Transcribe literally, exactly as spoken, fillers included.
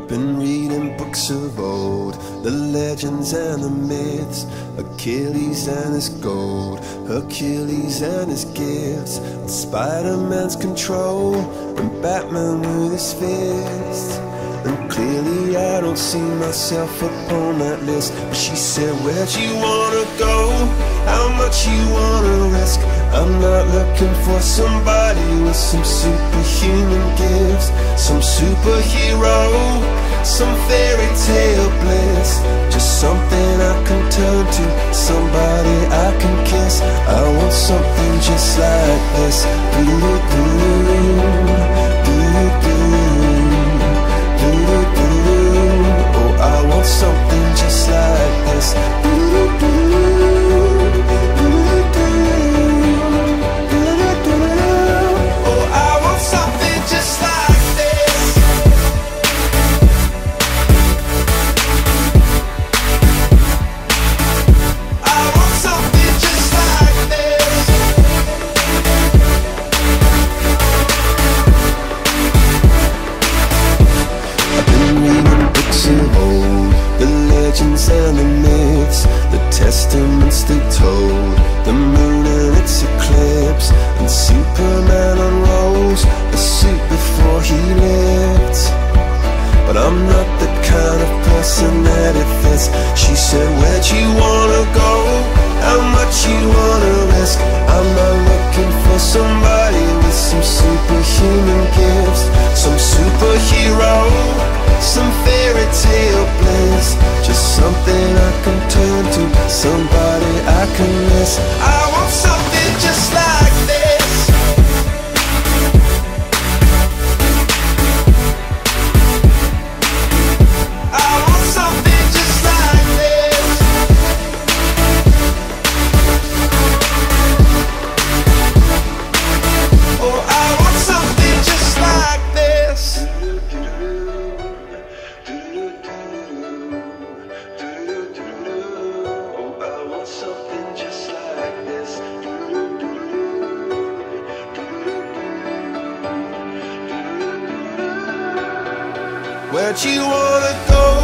I've been reading books of old, the legends and the myths, Achilles and his gold, Hercules and his gifts, Spider-Man's control, and Batman with his fists. And clearly I don't see myself upon that list. But she said, where'd you wanna go? How much you wanna risk? I'm not looking for somebody with some superhuman gifts, some superhero, some fairy tale bliss. Just something I can turn to, somebody I can kiss. I want something just like this. Do-do-do, do-do-do. Oh, I want something just like this. Oh, I want something just like this. I want something just like this. I've been reading books of old, the legends and the myths, the testaments they told, the moon and its eclipse, and Superman unrolls a suit before he lived. But I'm not the kind of person that it fits. She said, where'd you wanna go? How much you wanna risk? I'm not looking for somebody with some superhuman gifts, some superhero, some fairy tale bliss. Just something I can turn to, somebody I can miss. I want something just like this. I want something just like this. Oh, I want something just like this. Where'd you wanna go?